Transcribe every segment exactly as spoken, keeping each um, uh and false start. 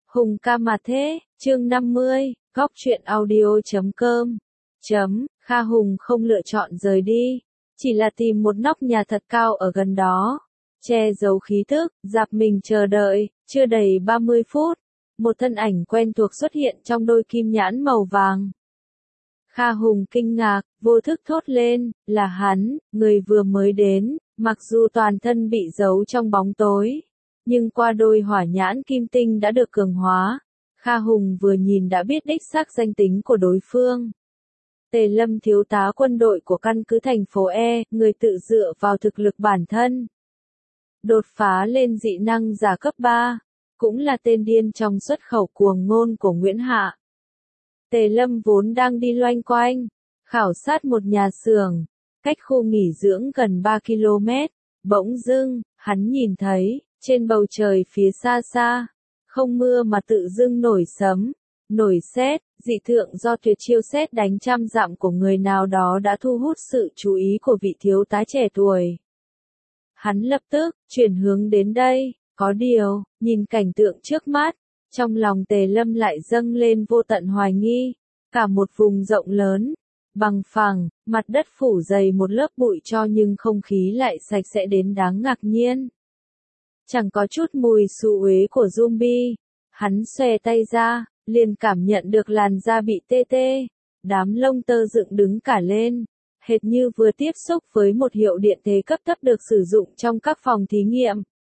Hùng ca mà thế, chương năm mươi, góc truyện audio chấm com. Chấm, Kha Hùng không lựa chọn rời đi, chỉ là tìm một nóc nhà thật cao ở gần đó, che giấu khí tức, dạp mình chờ đợi, chưa đầy ba mươi phút, một thân ảnh quen thuộc xuất hiện trong đôi kim nhãn màu vàng. Kha Hùng kinh ngạc, vô thức thốt lên, là hắn, người vừa mới đến, mặc dù toàn thân bị giấu trong bóng tối, nhưng qua đôi hỏa nhãn kim tinh đã được cường hóa, Kha Hùng vừa nhìn đã biết đích xác danh tính của đối phương. Tề Lâm thiếu tá quân đội của căn cứ thành phố E, người tự dựa vào thực lực bản thân. Đột phá lên dị năng giả cấp ba, cũng là tên điên trong xuất khẩu cuồng ngôn của Nguyễn Hạ. Tề Lâm vốn đang đi loanh quanh, khảo sát một nhà xưởng, cách khu nghỉ dưỡng gần ba ki lô mét, bỗng dưng, hắn nhìn thấy, trên bầu trời phía xa xa, không mưa mà tự dưng nổi sấm, nổi sét, dị tượng do tuyệt chiêu sét đánh trăm dặm của người nào đó đã thu hút sự chú ý của vị thiếu tá trẻ tuổi. Hắn lập tức, chuyển hướng đến đây, có điều, nhìn cảnh tượng trước mắt, trong lòng Tề Lâm lại dâng lên vô tận hoài nghi, cả một vùng rộng lớn, bằng phẳng, mặt đất phủ dày một lớp bụi cho nhưng không khí lại sạch sẽ đến đáng ngạc nhiên. Chẳng có chút mùi xú uế của zombie, hắn xòe tay ra, liền cảm nhận được làn da bị tê tê, đám lông tơ dựng đứng cả lên, hệt như vừa tiếp xúc với một hiệu điện thế cấp thấp được sử dụng trong các phòng thí nghiệm.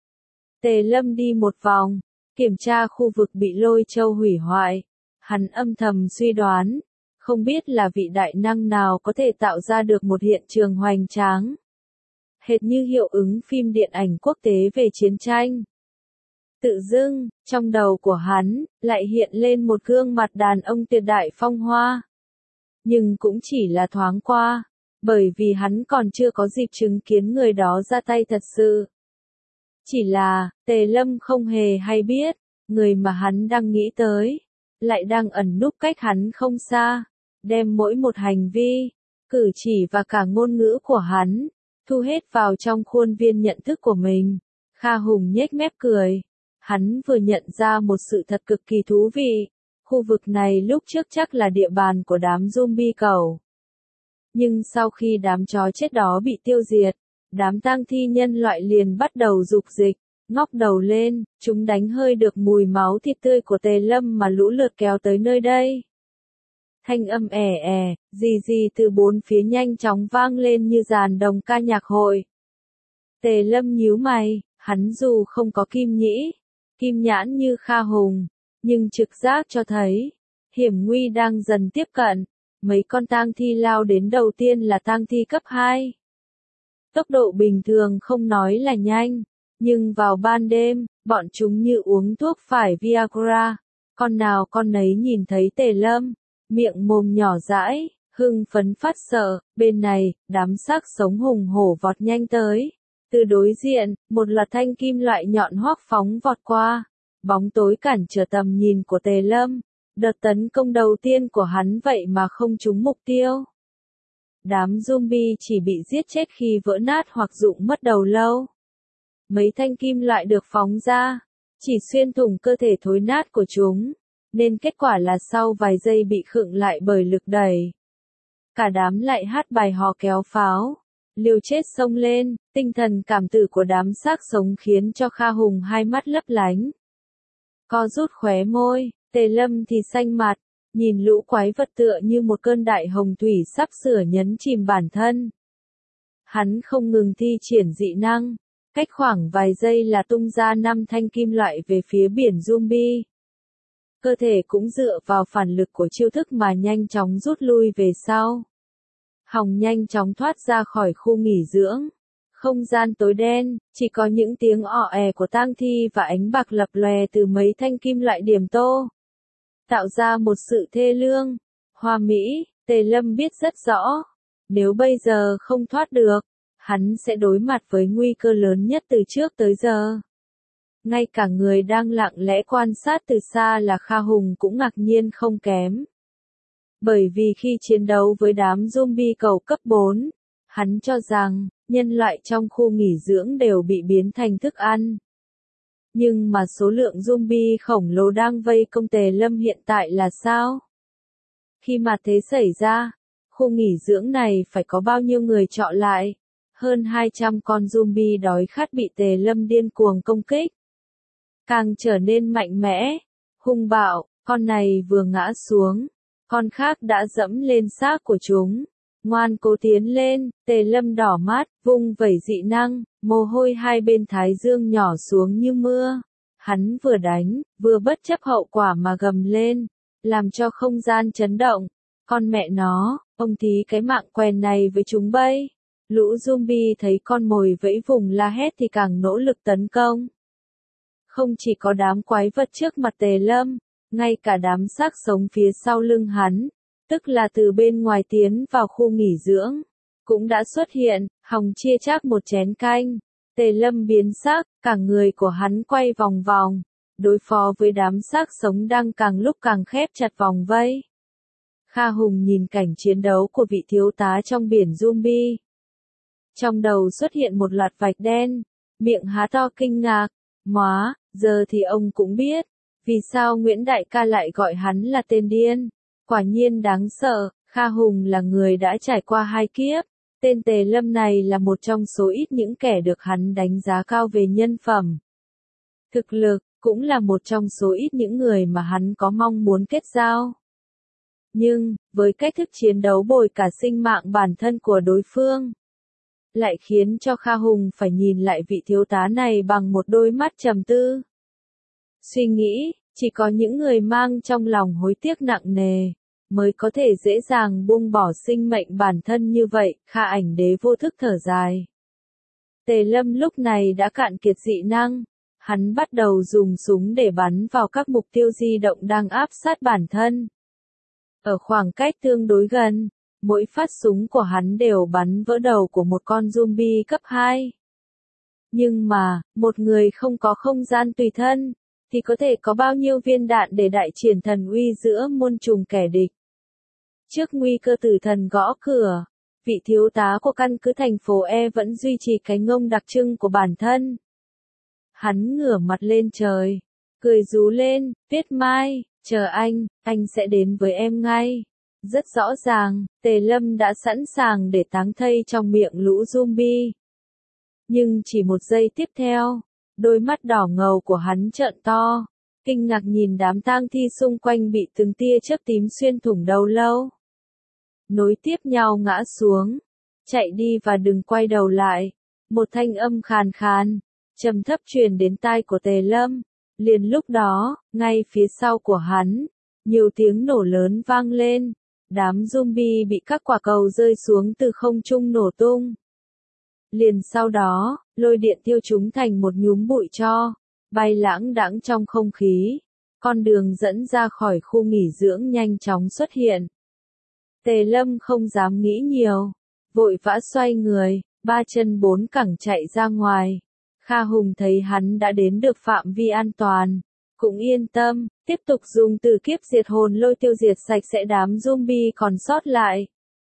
Tề Lâm đi một vòng, kiểm tra khu vực bị lôi châu hủy hoại, hắn âm thầm suy đoán, không biết là vị đại năng nào có thể tạo ra được một hiện trường hoành tráng, hệt như hiệu ứng phim điện ảnh quốc tế về chiến tranh. Tự dưng, trong đầu của hắn, lại hiện lên một gương mặt đàn ông tuyệt đại phong hoa. Nhưng cũng chỉ là thoáng qua, bởi vì hắn còn chưa có dịp chứng kiến người đó ra tay thật sự. Chỉ là, Tề Lâm không hề hay biết, người mà hắn đang nghĩ tới, lại đang ẩn núp cách hắn không xa, đem mỗi một hành vi, cử chỉ và cả ngôn ngữ của hắn, thu hết vào trong khuôn viên nhận thức của mình. Kha Hùng nhếch mép cười. Hắn vừa nhận ra một sự thật cực kỳ thú vị, khu vực này lúc trước chắc là địa bàn của đám zombie cẩu. Nhưng sau khi đám chó chết đó bị tiêu diệt, đám tang thi nhân loại liền bắt đầu dục dịch, ngóc đầu lên, chúng đánh hơi được mùi máu thịt tươi của Tề Lâm mà lũ lượt kéo tới nơi đây. Thanh âm ẻ ẻ, gì gì từ bốn phía nhanh chóng vang lên như dàn đồng ca nhạc hội. Tề Lâm nhíu mày, hắn dù không có kim nhĩ, kim nhãn như Kha Hùng, nhưng trực giác cho thấy, hiểm nguy đang dần tiếp cận, mấy con tang thi lao đến đầu tiên là tang thi cấp hai. Tốc độ bình thường không nói là nhanh, nhưng vào ban đêm, bọn chúng như uống thuốc phải Viagra, con nào con nấy nhìn thấy Tề Lâm, miệng mồm nhỏ dãi, hưng phấn phát sợ, bên này, đám xác sống hùng hổ vọt nhanh tới. Từ đối diện, một loạt thanh kim loại nhọn hoắc phóng vọt qua, bóng tối cản trở tầm nhìn của Tề Lâm, đợt tấn công đầu tiên của hắn vậy mà không trúng mục tiêu. Đám zombie chỉ bị giết chết khi vỡ nát hoặc rụng mất đầu lâu. Mấy thanh kim loại được phóng ra, chỉ xuyên thủng cơ thể thối nát của chúng, nên kết quả là sau vài giây bị khựng lại bởi lực đẩy. Cả đám lại hát bài hò kéo pháo. Liều chết xông lên, tinh thần cảm tử của đám xác sống khiến cho Kha Hùng hai mắt lấp lánh. Co rút khóe môi, Tề Lâm thì xanh mặt, nhìn lũ quái vật tựa như một cơn đại hồng thủy sắp sửa nhấn chìm bản thân. Hắn không ngừng thi triển dị năng, cách khoảng vài giây là tung ra năm thanh kim loại về phía biển zombie. Cơ thể cũng dựa vào phản lực của chiêu thức mà nhanh chóng rút lui về sau. Hòng nhanh chóng thoát ra khỏi khu nghỉ dưỡng. Không gian tối đen, chỉ có những tiếng ọ è của tang thi và ánh bạc lập lòe từ mấy thanh kim loại điểm tô. Tạo ra một sự thê lương, hoa mỹ, Tề Lâm biết rất rõ. Nếu bây giờ không thoát được, hắn sẽ đối mặt với nguy cơ lớn nhất từ trước tới giờ. Ngay cả người đang lặng lẽ quan sát từ xa là Kha Hùng cũng ngạc nhiên không kém. Bởi vì khi chiến đấu với đám zombie cầu cấp bốn, hắn cho rằng, nhân loại trong khu nghỉ dưỡng đều bị biến thành thức ăn. Nhưng mà số lượng zombie khổng lồ đang vây công Tề Lâm hiện tại là sao? Khi mà thế xảy ra, khu nghỉ dưỡng này phải có bao nhiêu người trọ lại? Hơn hai trăm con zombie đói khát bị Tề Lâm điên cuồng công kích. Càng trở nên mạnh mẽ, hung bạo, con này vừa ngã xuống, con khác đã dẫm lên xác của chúng. Ngoan cố tiến lên, Tề Lâm đỏ mắt, vung vẩy dị năng, mồ hôi hai bên thái dương nhỏ xuống như mưa. Hắn vừa đánh, vừa bất chấp hậu quả mà gầm lên, làm cho không gian chấn động. Con mẹ nó, ông tí cái mạng quèn này với chúng bay. Lũ zombie thấy con mồi vẫy vùng la hét thì càng nỗ lực tấn công. Không chỉ có đám quái vật trước mặt Tề Lâm, ngay cả đám xác sống phía sau lưng hắn, tức là từ bên ngoài tiến vào khu nghỉ dưỡng, cũng đã xuất hiện, hòng chia chác một chén canh. Tề Lâm biến sắc, cả người của hắn quay vòng vòng, đối phó với đám xác sống đang càng lúc càng khép chặt vòng vây. Kha Hùng nhìn cảnh chiến đấu của vị thiếu tá trong biển zombie. Trong đầu xuất hiện một loạt vạch đen, miệng há to kinh ngạc, móa, giờ thì ông cũng biết, vì sao Nguyễn Đại ca lại gọi hắn là tên điên. Quả nhiên đáng sợ, Kha Hùng là người đã trải qua hai kiếp, tên Tề Lâm này là một trong số ít những kẻ được hắn đánh giá cao về nhân phẩm. Thực lực, cũng là một trong số ít những người mà hắn có mong muốn kết giao. Nhưng, với cách thức chiến đấu bồi cả sinh mạng bản thân của đối phương, lại khiến cho Kha Hùng phải nhìn lại vị thiếu tá này bằng một đôi mắt trầm tư. Suy nghĩ, chỉ có những người mang trong lòng hối tiếc nặng nề, mới có thể dễ dàng buông bỏ sinh mệnh bản thân như vậy. Kha Ảnh Đế vô thức thở dài. Tề Lâm lúc này đã cạn kiệt dị năng, hắn bắt đầu dùng súng để bắn vào các mục tiêu di động đang áp sát bản thân. Ở khoảng cách tương đối gần, mỗi phát súng của hắn đều bắn vỡ đầu của một con zombie cấp hai. Nhưng mà, một người không có không gian tùy thân, thì có thể có bao nhiêu viên đạn để đại triển thần uy giữa muôn trùng kẻ địch. Trước nguy cơ tử thần gõ cửa, vị thiếu tá của căn cứ thành phố E vẫn duy trì cái ngông đặc trưng của bản thân. Hắn ngửa mặt lên trời, cười rú lên, Tuyết Mai, chờ anh, anh sẽ đến với em ngay. Rất rõ ràng, Tề Lâm đã sẵn sàng để táng thây trong miệng lũ zombie. Nhưng chỉ một giây tiếp theo, đôi mắt đỏ ngầu của hắn trợn to, kinh ngạc nhìn đám tang thi xung quanh bị từng tia chớp tím xuyên thủng đầu lâu. Nối tiếp nhau ngã xuống, chạy đi và đừng quay đầu lại. Một thanh âm khàn khàn, trầm thấp truyền đến tai của Tề Lâm. Liền lúc đó, ngay phía sau của hắn, nhiều tiếng nổ lớn vang lên. Đám zombie bị các quả cầu rơi xuống từ không trung nổ tung. Liền sau đó, lôi điện tiêu chúng thành một nhúm bụi tro, bay lãng đãng trong không khí. Con đường dẫn ra khỏi khu nghỉ dưỡng nhanh chóng xuất hiện. Tề Lâm không dám nghĩ nhiều, vội vã xoay người, ba chân bốn cẳng chạy ra ngoài. Kha Hùng thấy hắn đã đến được phạm vi an toàn, cũng yên tâm, tiếp tục dùng tử kiếp diệt hồn lôi tiêu diệt sạch sẽ đám zombie còn sót lại.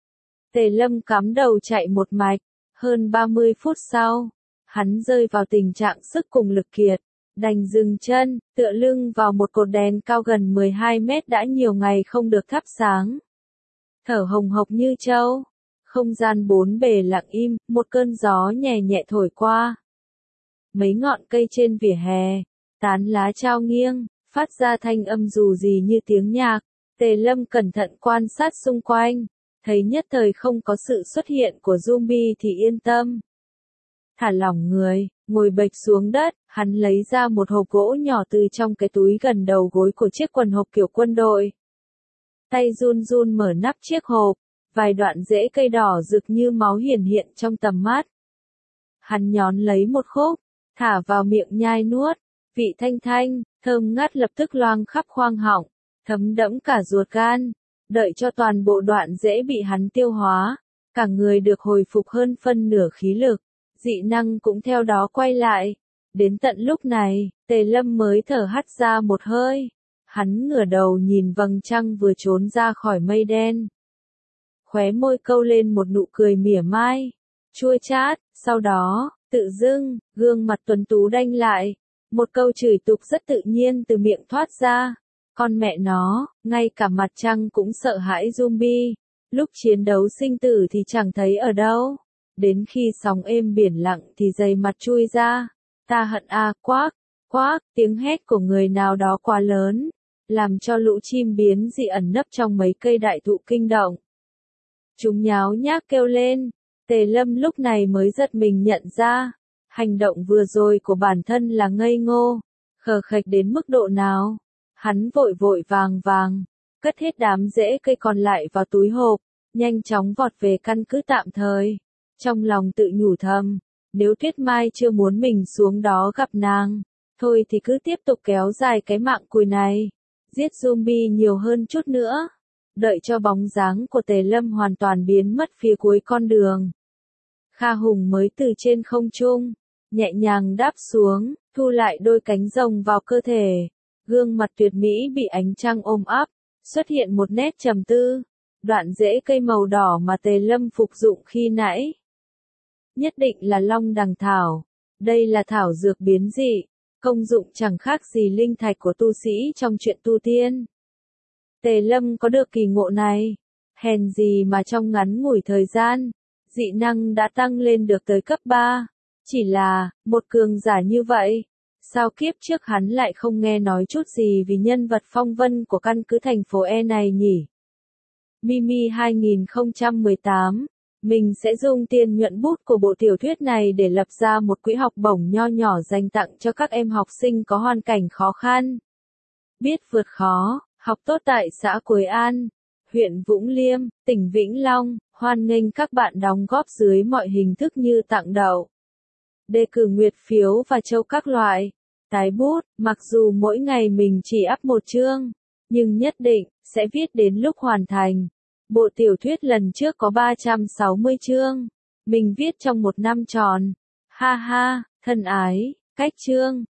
Tề Lâm cắm đầu chạy một mạch, hơn ba mươi phút sau, hắn rơi vào tình trạng sức cùng lực kiệt, đành dừng chân, tựa lưng vào một cột đèn cao gần mười hai mét đã nhiều ngày không được thắp sáng. Thở hồng hộc như trâu, không gian bốn bề lặng im, một cơn gió nhẹ nhẹ thổi qua. Mấy ngọn cây trên vỉa hè, tán lá trao nghiêng, phát ra thanh âm dù gì như tiếng nhạc. Tề Lâm cẩn thận quan sát xung quanh, thấy nhất thời không có sự xuất hiện của zombie thì yên tâm. Thả lỏng người, ngồi bệt xuống đất, hắn lấy ra một hộp gỗ nhỏ từ trong cái túi gần đầu gối của chiếc quần hộp kiểu quân đội. Tay run run mở nắp chiếc hộp, vài đoạn rễ cây đỏ rực như máu hiển hiện trong tầm mắt. Hắn nhón lấy một khúc, thả vào miệng nhai nuốt, vị thanh thanh, thơm ngát lập tức loang khắp khoang họng, thấm đẫm cả ruột gan. Đợi cho toàn bộ đoạn rễ bị hắn tiêu hóa, cả người được hồi phục hơn phân nửa khí lực, dị năng cũng theo đó quay lại. Đến tận lúc này, Tề Lâm mới thở hắt ra một hơi. Hắn ngửa đầu nhìn vầng trăng vừa trốn ra khỏi mây đen. Khóe môi câu lên một nụ cười mỉa mai, chua chát, sau đó, tự dưng, gương mặt tuấn tú đanh lại, Một câu chửi tục rất tự nhiên từ miệng thoát ra. Con mẹ nó, ngay cả mặt trăng cũng sợ hãi zombie. Lúc chiến đấu sinh tử thì chẳng thấy ở đâu. Đến khi sóng êm biển lặng thì dày mặt chui ra. Ta hận a à, quác, quác, tiếng hét của người nào đó quá lớn, làm cho lũ chim biến dị ẩn nấp trong mấy cây đại thụ kinh động. Chúng nháo nhác kêu lên, Tề Lâm lúc này mới giật mình nhận ra, hành động vừa rồi của bản thân là ngây ngô, khờ khệch đến mức độ nào. Hắn vội vội vàng vàng, cất hết đám rễ cây còn lại vào túi hộp, nhanh chóng vọt về căn cứ tạm thời. Trong lòng tự nhủ thầm, nếu Tuyết Mai chưa muốn mình xuống đó gặp nàng, thôi thì cứ tiếp tục kéo dài cái mạng cùi này, giết zombie nhiều hơn chút nữa, đợi cho bóng dáng của Tề Lâm hoàn toàn biến mất phía cuối con đường. Kha Hùng mới từ trên không trung, nhẹ nhàng đáp xuống, thu lại đôi cánh rồng vào cơ thể, gương mặt tuyệt mỹ bị ánh trăng ôm áp, xuất hiện một nét trầm tư, đoạn rễ cây màu đỏ mà Tề Lâm phục dụng khi nãy. Nhất định là long đằng thảo, đây là thảo dược biến dị, công dụng chẳng khác gì linh thạch của tu sĩ trong chuyện tu tiên. Tề Lâm có được kỳ ngộ này, hèn gì mà trong ngắn ngủi thời gian, dị năng đã tăng lên được tới cấp ba, chỉ là, một cường giả như vậy, sao kiếp trước hắn lại không nghe nói chút gì vì nhân vật phong vân của căn cứ thành phố E này nhỉ? Mimi hai không một tám, mình sẽ dùng tiền nhuận bút của bộ tiểu thuyết này để lập ra một quỹ học bổng nho nhỏ dành tặng cho các em học sinh có hoàn cảnh khó khăn. Biết vượt khó, học tốt tại xã Quế An, huyện Vũng Liêm, tỉnh Vĩnh Long, hoan nghênh các bạn đóng góp dưới mọi hình thức như tặng đậu, đề cử nguyệt phiếu và châu các loại. Tái bút, mặc dù mỗi ngày mình chỉ up một chương, nhưng nhất định sẽ viết đến lúc hoàn thành. Bộ tiểu thuyết lần trước có ba trăm sáu mươi chương, mình viết trong một năm tròn. Ha ha, thân ái, cách chương.